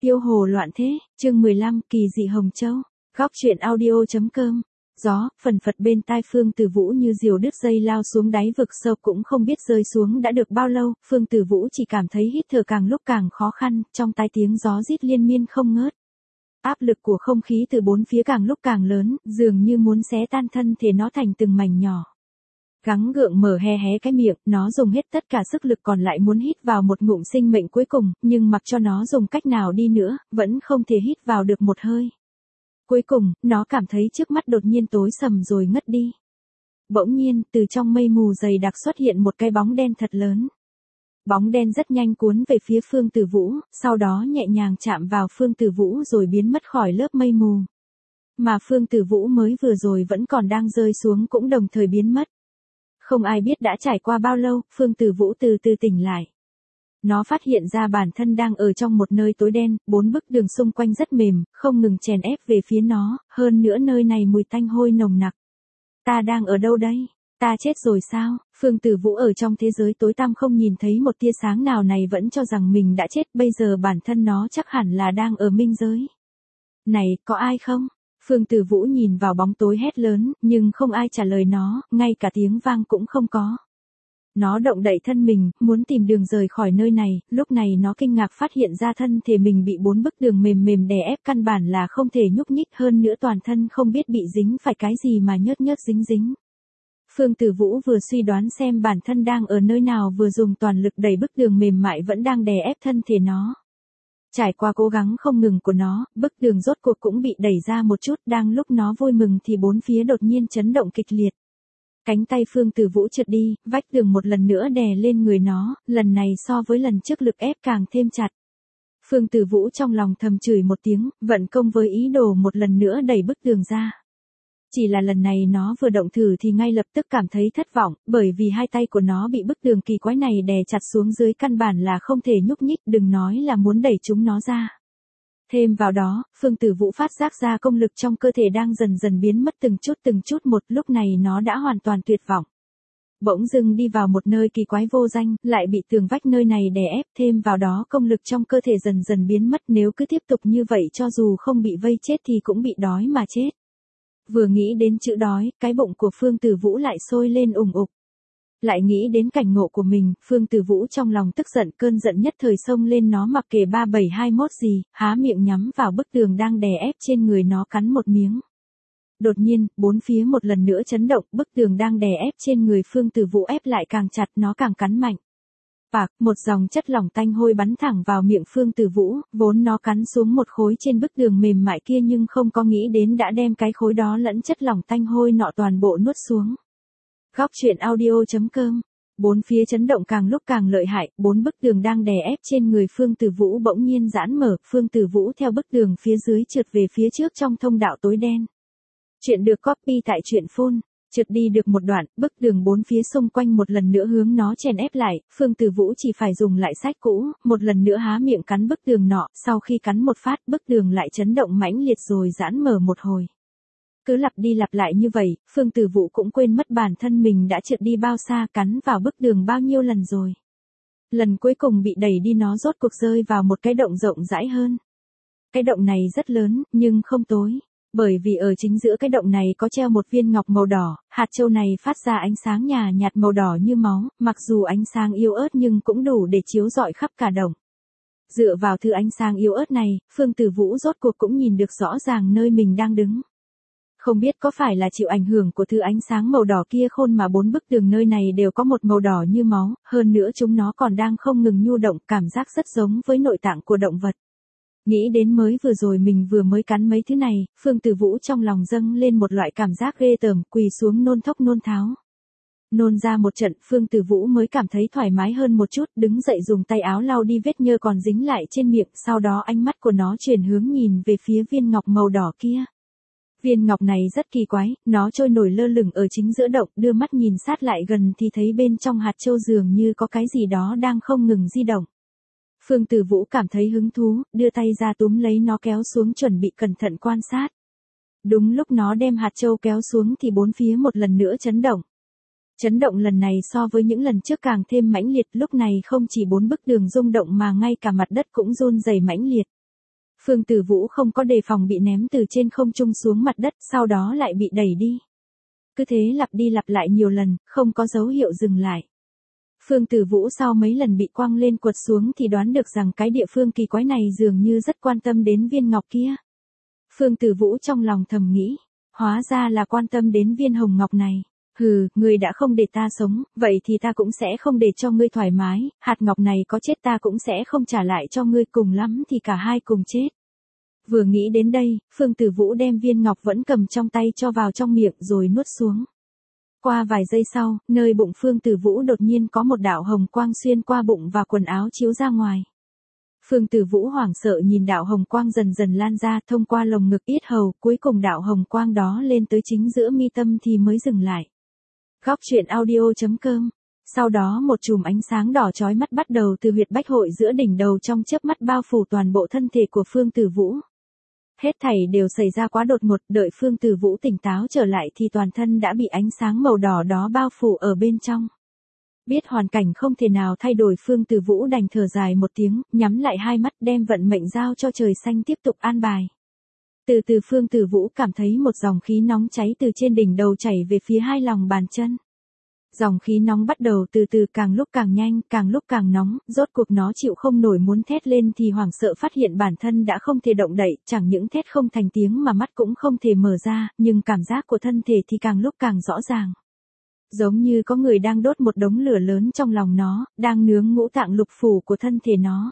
Tiêu hồ loạn thế, chương 15, kỳ dị Hồng Châu. Góc truyện audio.com. Gió, phần phật bên tai Phương Tử Vũ như diều đứt dây lao xuống đáy vực sâu, cũng không biết rơi xuống đã được bao lâu. Phương Tử Vũ chỉ cảm thấy hít thở càng lúc càng khó khăn, trong tai tiếng gió rít liên miên không ngớt. Áp lực của không khí từ bốn phía càng lúc càng lớn, dường như muốn xé tan thân thể nó thành từng mảnh nhỏ. Gắng gượng mở hé hé cái miệng, nó dùng hết tất cả sức lực còn lại muốn hít vào một ngụm sinh mệnh cuối cùng, nhưng mặc cho nó dùng cách nào đi nữa, vẫn không thể hít vào được một hơi. Cuối cùng, nó cảm thấy trước mắt đột nhiên tối sầm rồi ngất đi. Bỗng nhiên, từ trong mây mù dày đặc xuất hiện một cái bóng đen thật lớn. Bóng đen rất nhanh cuốn về phía Phương Tử Vũ, sau đó nhẹ nhàng chạm vào Phương Tử Vũ rồi biến mất khỏi lớp mây mù. Mà Phương Tử Vũ mới vừa rồi vẫn còn đang rơi xuống cũng đồng thời biến mất. Không ai biết đã trải qua bao lâu, Phương Tử Vũ từ từ tỉnh lại. Nó phát hiện ra bản thân đang ở trong một nơi tối đen, bốn bức tường xung quanh rất mềm, không ngừng chèn ép về phía nó, hơn nữa nơi này mùi tanh hôi nồng nặc. Ta đang ở đâu đây? Ta chết rồi sao? Phương Tử Vũ ở trong thế giới tối tăm không nhìn thấy một tia sáng nào này vẫn cho rằng mình đã chết, bây giờ bản thân nó chắc hẳn là đang ở minh giới. Này, có ai không? Phương Tử Vũ nhìn vào bóng tối hét lớn, nhưng không ai trả lời nó, ngay cả tiếng vang cũng không có. Nó động đậy thân mình, muốn tìm đường rời khỏi nơi này, lúc này nó kinh ngạc phát hiện ra thân thể mình bị bốn bức tường mềm mềm đè ép, căn bản là không thể nhúc nhích, hơn nữa toàn thân không biết bị dính phải cái gì mà nhớt nhớt dính dính. Phương Tử Vũ vừa suy đoán xem bản thân đang ở nơi nào vừa dùng toàn lực đẩy bức tường mềm mại vẫn đang đè ép thân thể nó. Trải qua cố gắng không ngừng của nó, bức tường rốt cuộc cũng bị đẩy ra một chút, đang lúc nó vui mừng thì bốn phía đột nhiên chấn động kịch liệt. Cánh tay Phương Tử Vũ trượt đi, vách tường một lần nữa đè lên người nó, lần này so với lần trước lực ép càng thêm chặt. Phương Tử Vũ trong lòng thầm chửi một tiếng, vận công với ý đồ một lần nữa đẩy bức tường ra. Chỉ là lần này nó vừa động thử thì ngay lập tức cảm thấy thất vọng, bởi vì hai tay của nó bị bức tường kỳ quái này đè chặt xuống dưới, căn bản là không thể nhúc nhích, đừng nói là muốn đẩy chúng nó ra. Thêm vào đó, Phương Tử Vũ phát giác ra công lực trong cơ thể đang dần dần biến mất từng chút một, lúc này nó đã hoàn toàn tuyệt vọng. Bỗng dưng đi vào một nơi kỳ quái vô danh, lại bị tường vách nơi này đè ép, thêm vào đó công lực trong cơ thể dần dần biến mất, nếu cứ tiếp tục như vậy cho dù không bị vây chết thì cũng bị đói mà chết. Vừa nghĩ đến chữ đói, cái bụng của Phương Tử Vũ lại sôi lên ủng ục. Lại nghĩ đến cảnh ngộ của mình, Phương Tử Vũ trong lòng tức giận, cơn giận nhất thời xông lên, nó mặc kệ 3721 gì, há miệng nhắm vào bức tường đang đè ép trên người nó cắn một miếng. Đột nhiên, bốn phía một lần nữa chấn động, bức tường đang đè ép trên người Phương Tử Vũ ép lại càng chặt, nó càng cắn mạnh. Pạc, một dòng chất lỏng tanh hôi bắn thẳng vào miệng Phương Tử Vũ, vốn nó cắn xuống một khối trên bức tường mềm mại kia nhưng không có nghĩ đến đã đem cái khối đó lẫn chất lỏng tanh hôi nọ toàn bộ nuốt xuống. Góc truyện audio.com. Bốn phía chấn động càng lúc càng lợi hại, bốn bức tường đang đè ép trên người Phương Tử Vũ bỗng nhiên giãn mở, Phương Tử Vũ theo bức tường phía dưới trượt về phía trước trong thông đạo tối đen. Chuyện được copy tại truyện phone. Trượt đi được một đoạn, bức tường bốn phía xung quanh một lần nữa hướng nó chèn ép lại, Phương Tử Vũ chỉ phải dùng lại sách cũ, một lần nữa há miệng cắn bức tường nọ, sau khi cắn một phát, bức tường lại chấn động mãnh liệt rồi giãn mở một hồi. Cứ lặp đi lặp lại như vậy, Phương Tử Vũ cũng quên mất bản thân mình đã trượt đi bao xa, cắn vào bức tường bao nhiêu lần rồi. Lần cuối cùng bị đẩy đi nó rốt cuộc rơi vào một cái động rộng rãi hơn. Cái động này rất lớn, nhưng không tối. Bởi vì ở chính giữa cái động này có treo một viên ngọc màu đỏ, hạt châu này phát ra ánh sáng nhạt màu đỏ như máu, mặc dù ánh sáng yếu ớt nhưng cũng đủ để chiếu rọi khắp cả động. Dựa vào thứ ánh sáng yếu ớt này, Phương Tử Vũ rốt cuộc cũng nhìn được rõ ràng nơi mình đang đứng. Không biết có phải là chịu ảnh hưởng của thứ ánh sáng màu đỏ kia khôn mà bốn bức tường nơi này đều có một màu đỏ như máu, hơn nữa chúng nó còn đang không ngừng nhu động, cảm giác rất giống với nội tạng của động vật. Nghĩ đến mới vừa rồi mình vừa mới cắn mấy thứ này, Phương Tử Vũ trong lòng dâng lên một loại cảm giác ghê tởm, quỳ xuống nôn thốc nôn tháo. Nôn ra một trận, Phương Tử Vũ mới cảm thấy thoải mái hơn một chút, đứng dậy dùng tay áo lau đi vết nhơ còn dính lại trên miệng, sau đó ánh mắt của nó chuyển hướng nhìn về phía viên ngọc màu đỏ kia. Viên ngọc này rất kỳ quái, nó trôi nổi lơ lửng ở chính giữa động, đưa mắt nhìn sát lại gần thì thấy bên trong hạt châu dường như có cái gì đó đang không ngừng di động. Phương Tử Vũ cảm thấy hứng thú, đưa tay ra túm lấy nó kéo xuống chuẩn bị cẩn thận quan sát. Đúng lúc nó đem hạt châu kéo xuống thì bốn phía một lần nữa chấn động. Chấn động lần này so với những lần trước càng thêm mãnh liệt, lúc này không chỉ bốn bức tường rung động mà ngay cả mặt đất cũng run rẩy mãnh liệt. Phương Tử Vũ không có đề phòng bị ném từ trên không trung xuống mặt đất, sau đó lại bị đẩy đi. Cứ thế lặp đi lặp lại nhiều lần, không có dấu hiệu dừng lại. Phương Tử Vũ sau mấy lần bị quăng lên quật xuống thì đoán được rằng cái địa phương kỳ quái này dường như rất quan tâm đến viên ngọc kia. Phương Tử Vũ trong lòng thầm nghĩ, hóa ra là quan tâm đến viên hồng ngọc này. Hừ, ngươi đã không để ta sống, vậy thì ta cũng sẽ không để cho ngươi thoải mái, hạt ngọc này có chết ta cũng sẽ không trả lại cho ngươi, cùng lắm thì cả hai cùng chết. Vừa nghĩ đến đây, Phương Tử Vũ đem viên ngọc vẫn cầm trong tay cho vào trong miệng rồi nuốt xuống. Qua vài giây sau, nơi bụng Phương Tử Vũ đột nhiên có một đạo hồng quang xuyên qua bụng và quần áo chiếu ra ngoài. Phương Tử Vũ hoảng sợ nhìn đạo hồng quang dần dần lan ra thông qua lồng ngực yết hầu, cuối cùng đạo hồng quang đó lên tới chính giữa mi tâm thì mới dừng lại. Góc truyện audio.com. Sau đó một chùm ánh sáng đỏ chói mắt bắt đầu từ huyệt bách hội giữa đỉnh đầu trong chớp mắt bao phủ toàn bộ thân thể của Phương Tử Vũ. Hết thảy đều xảy ra quá đột ngột, đợi Phương Tử Vũ tỉnh táo trở lại thì toàn thân đã bị ánh sáng màu đỏ đó bao phủ ở bên trong. Biết hoàn cảnh không thể nào thay đổi, Phương Tử Vũ đành thở dài một tiếng, nhắm lại hai mắt đem vận mệnh giao cho trời xanh tiếp tục an bài. Từ từ Phương Tử Vũ cảm thấy một dòng khí nóng cháy từ trên đỉnh đầu chảy về phía hai lòng bàn chân. Dòng khí nóng bắt đầu từ từ càng lúc càng nhanh, càng lúc càng nóng, rốt cuộc nó chịu không nổi muốn thét lên thì hoảng sợ phát hiện bản thân đã không thể động đậy, chẳng những thét không thành tiếng mà mắt cũng không thể mở ra, nhưng cảm giác của thân thể thì càng lúc càng rõ ràng. Giống như có người đang đốt một đống lửa lớn trong lòng nó, đang nướng ngũ tạng lục phủ của thân thể nó.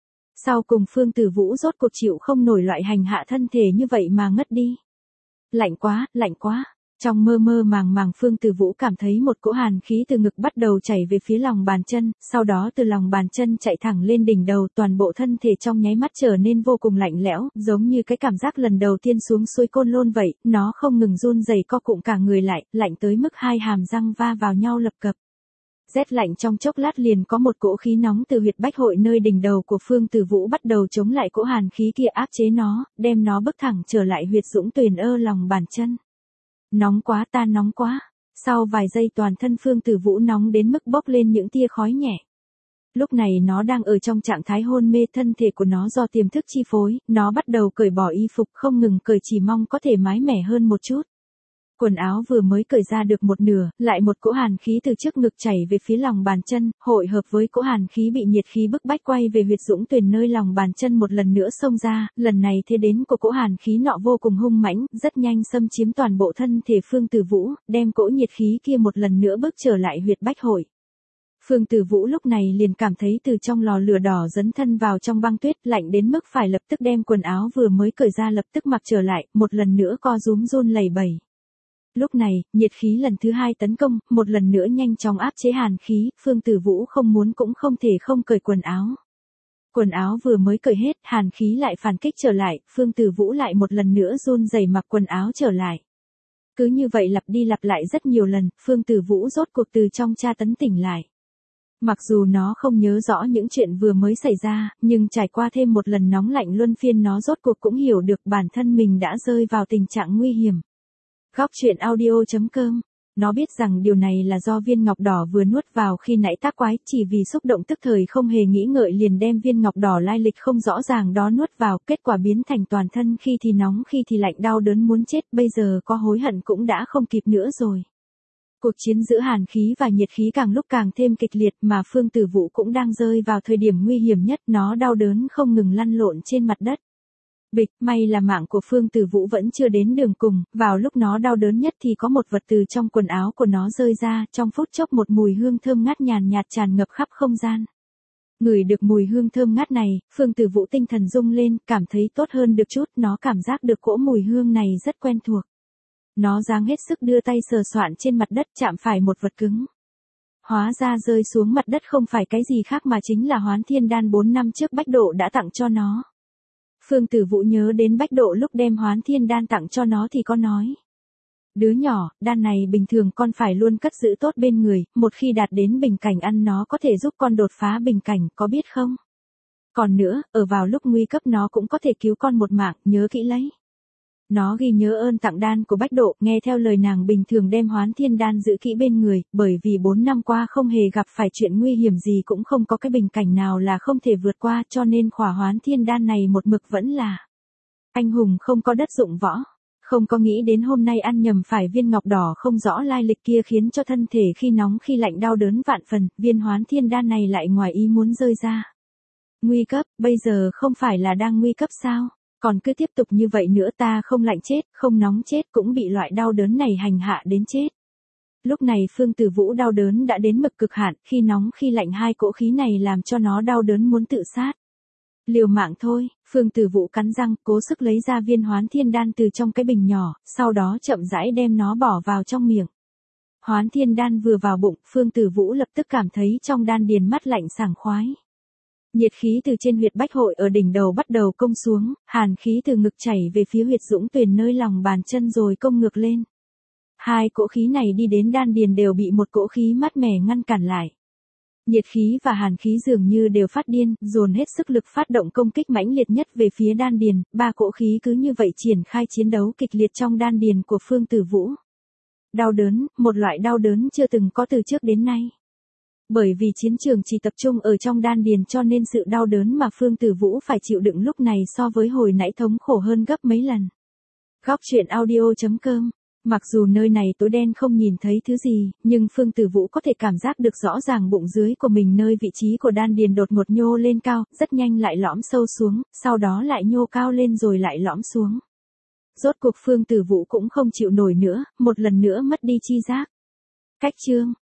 Sau cùng Phương Tử Vũ rốt cuộc chịu không nổi loại hành hạ thân thể như vậy mà ngất đi. Lạnh quá, lạnh quá. Trong mơ mơ màng màng Phương Tử Vũ cảm thấy một cỗ hàn khí từ ngực bắt đầu chảy về phía lòng bàn chân, sau đó từ lòng bàn chân chạy thẳng lên đỉnh đầu, toàn bộ thân thể trong nháy mắt trở nên vô cùng lạnh lẽo, giống như cái cảm giác lần đầu tiên xuống suối Côn Lôn vậy, nó không ngừng run rẩy co cụm cả người lại, lạnh tới mức hai hàm răng va vào nhau lập cập. Rét lạnh trong chốc lát liền có một cỗ khí nóng từ huyệt bách hội nơi đỉnh đầu của Phương Tử Vũ bắt đầu chống lại cỗ hàn khí kia, áp chế nó, đem nó bức thẳng trở lại huyệt dũng tuyền lòng bàn chân. Nóng quá, ta nóng quá. Sau vài giây toàn thân Phương Tử Vũ nóng đến mức bốc lên những tia khói nhẹ. Lúc này nó đang ở trong trạng thái hôn mê, thân thể của nó do tiềm thức chi phối, nó bắt đầu cởi bỏ y phục, không ngừng cởi chỉ mong có thể mái mẻ hơn một chút. Quần áo vừa mới cởi ra được một nửa, lại một cỗ hàn khí từ trước ngực chảy về phía lòng bàn chân, hội hợp với cỗ hàn khí bị nhiệt khí bức bách quay về huyệt dũng tuyền nơi lòng bàn chân một lần nữa xông ra, lần này thế đến của cỗ hàn khí nọ vô cùng hung mãnh, rất nhanh xâm chiếm toàn bộ thân thể Phương Tử Vũ, đem cỗ nhiệt khí kia một lần nữa bước trở lại huyệt bách hội. Phương Tử Vũ lúc này liền cảm thấy từ trong lò lửa đỏ dấn thân vào trong băng tuyết, lạnh đến mức phải lập tức đem quần áo vừa mới cởi ra lập tức mặc trở lại, một lần nữa co rúm run lẩy bẩy. Lúc này, nhiệt khí lần thứ hai tấn công, một lần nữa nhanh chóng áp chế hàn khí, Phương Tử Vũ không muốn cũng không thể không cởi quần áo. Quần áo vừa mới cởi hết, hàn khí lại phản kích trở lại, Phương Tử Vũ lại một lần nữa run rẩy mặc quần áo trở lại. Cứ như vậy lặp đi lặp lại rất nhiều lần, Phương Tử Vũ rốt cuộc từ trong tra tấn tỉnh lại. Mặc dù nó không nhớ rõ những chuyện vừa mới xảy ra, nhưng trải qua thêm một lần nóng lạnh luân phiên nó rốt cuộc cũng hiểu được bản thân mình đã rơi vào tình trạng nguy hiểm. Góc truyện audio.com. Nó biết rằng điều này là do viên ngọc đỏ vừa nuốt vào khi nãy tác quái, chỉ vì xúc động tức thời không hề nghĩ ngợi liền đem viên ngọc đỏ lai lịch không rõ ràng đó nuốt vào, kết quả biến thành toàn thân khi thì nóng khi thì lạnh, đau đớn muốn chết, bây giờ có hối hận cũng đã không kịp nữa rồi. Cuộc chiến giữa hàn khí và nhiệt khí càng lúc càng thêm kịch liệt mà Phương Tử Vũ cũng đang rơi vào thời điểm nguy hiểm nhất, nó đau đớn không ngừng lăn lộn trên mặt đất. Bịch, may là mạng của Phương Tử Vũ vẫn chưa đến đường cùng, vào lúc nó đau đớn nhất thì có một vật từ trong quần áo của nó rơi ra, trong phút chốc một mùi hương thơm ngát nhàn nhạt tràn ngập khắp không gian. Ngửi được mùi hương thơm ngát này, Phương Tử Vũ tinh thần rung lên, cảm thấy tốt hơn được chút, nó cảm giác được cỗ mùi hương này rất quen thuộc. Nó giang hết sức đưa tay sờ soạn trên mặt đất, chạm phải một vật cứng. Hóa ra rơi xuống mặt đất không phải cái gì khác mà chính là Hoán Thiên Đan 4 năm trước Bách Độ đã tặng cho nó. Phương Tử Vũ nhớ đến Bách Độ lúc đem Hoán Thiên Đan tặng cho nó thì có nói. Đứa nhỏ, đan này bình thường con phải luôn cất giữ tốt bên người, một khi đạt đến bình cảnh ăn nó có thể giúp con đột phá bình cảnh, có biết không? Còn nữa, ở vào lúc nguy cấp nó cũng có thể cứu con một mạng, nhớ kỹ lấy. Nó ghi nhớ ơn tặng đan của Bách Độ, nghe theo lời nàng bình thường đem Hoán Thiên Đan giữ kỹ bên người, bởi vì 4 năm qua không hề gặp phải chuyện nguy hiểm gì, cũng không có cái bình cảnh nào là không thể vượt qua, cho nên khỏa Hoán Thiên Đan này một mực vẫn là Anh hùng không có đất dụng võ. Không có nghĩ đến hôm nay ăn nhầm phải viên ngọc đỏ không rõ lai lịch kia khiến cho thân thể khi nóng khi lạnh đau đớn vạn phần, viên Hoán Thiên Đan này lại ngoài ý muốn rơi ra. Nguy cấp, bây giờ không phải là đang nguy cấp sao? Còn cứ tiếp tục như vậy nữa ta không lạnh chết, không nóng chết cũng bị loại đau đớn này hành hạ đến chết. Lúc này Phương Tử Vũ đau đớn đã đến mực cực hạn, khi nóng khi lạnh hai cỗ khí này làm cho nó đau đớn muốn tự sát. Liều mạng thôi, Phương Tử Vũ cắn răng, cố sức lấy ra viên Hoán Thiên Đan từ trong cái bình nhỏ, sau đó chậm rãi đem nó bỏ vào trong miệng. Hoán Thiên Đan vừa vào bụng, Phương Tử Vũ lập tức cảm thấy trong đan điền mát lạnh sảng khoái. Nhiệt khí từ trên huyệt bách hội ở đỉnh đầu bắt đầu công xuống, hàn khí từ ngực chảy về phía huyệt dũng tuyền nơi lòng bàn chân rồi công ngược lên. Hai cỗ khí này đi đến đan điền đều bị một cỗ khí mát mẻ ngăn cản lại. Nhiệt khí và hàn khí dường như đều phát điên, dồn hết sức lực phát động công kích mãnh liệt nhất về phía đan điền, ba cỗ khí cứ như vậy triển khai chiến đấu kịch liệt trong đan điền của Phương Tử Vũ. Đau đớn, một loại đau đớn chưa từng có từ trước đến nay. Bởi vì chiến trường chỉ tập trung ở trong đan điền cho nên sự đau đớn mà Phương Tử Vũ phải chịu đựng lúc này so với hồi nãy thống khổ hơn gấp mấy lần. Góc truyện audio.com. Mặc dù nơi này tối đen không nhìn thấy thứ gì, nhưng Phương Tử Vũ có thể cảm giác được rõ ràng bụng dưới của mình nơi vị trí của đan điền đột ngột nhô lên cao, rất nhanh lại lõm sâu xuống, sau đó lại nhô cao lên rồi lại lõm xuống. Rốt cuộc Phương Tử Vũ cũng không chịu nổi nữa, một lần nữa mất đi chi giác. Cách chương